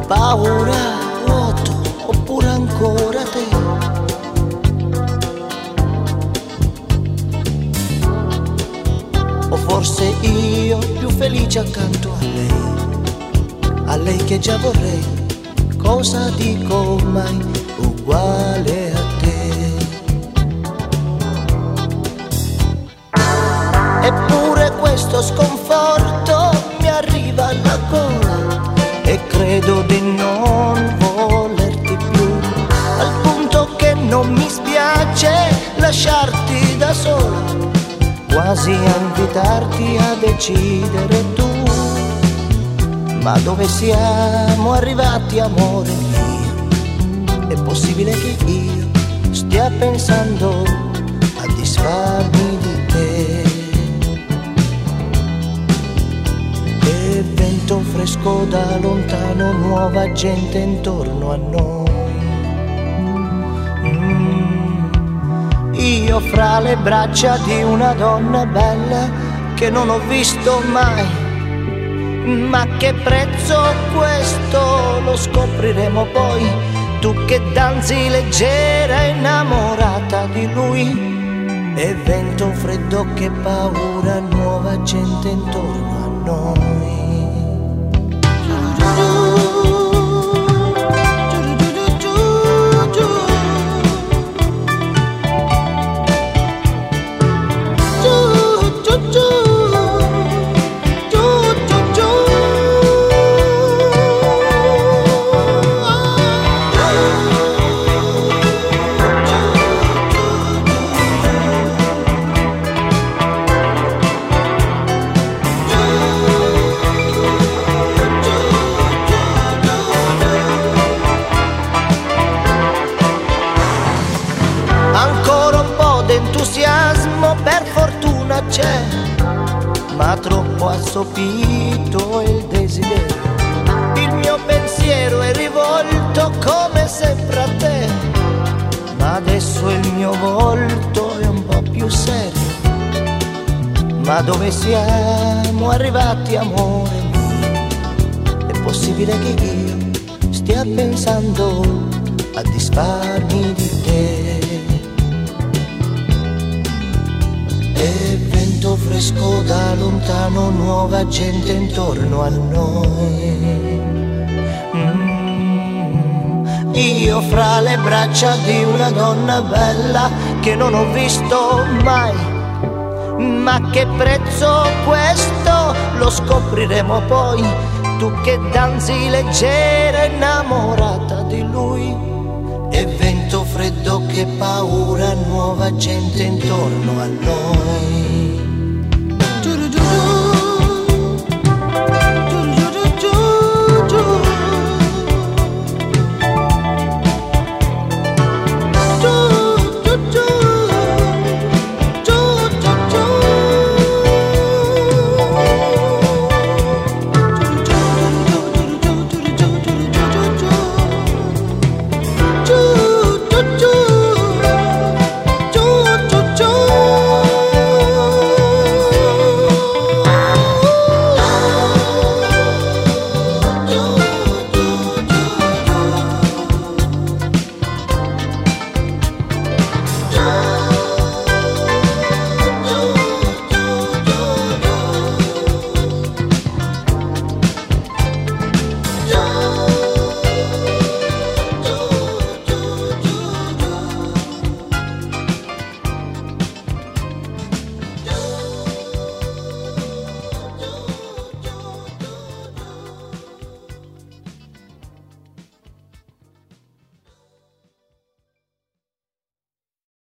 paura, vuoto, oppure ancora te. O forse io più felice accanto a lei che già vorrei, cosa dico mai, uguale a te. Eppure questo sconforto mi arriva alla gola e credo di non volerti più, al punto che non mi spiace lasciarti da sola, quasi a invitarti a decidere tu. Ma dove siamo arrivati, amore mio? È possibile che io stia pensando a disfarmi di te? E vento fresco da lontano, nuova gente intorno a noi. Io fra le braccia di una donna bella che non ho visto mai. Ma che prezzo questo lo scopriremo poi, tu che danzi leggera innamorata di lui. E vento freddo, che paura, nuova gente intorno a noi. Entusiasmo per fortuna c'è, ma troppo assopito il desiderio. Il mio pensiero è rivolto come sempre a te, ma adesso il mio volto è un po' più serio. Ma dove siamo arrivati, amore mio? È possibile che io stia pensando a disfarmi di te? E vento fresco da lontano, nuova gente intorno a noi. Io fra le braccia di una donna bella che non ho visto mai. Ma che prezzo questo lo scopriremo poi, tu che danzi leggera innamorata di lui. E vento freddo, che paura, nuova gente intorno a noi.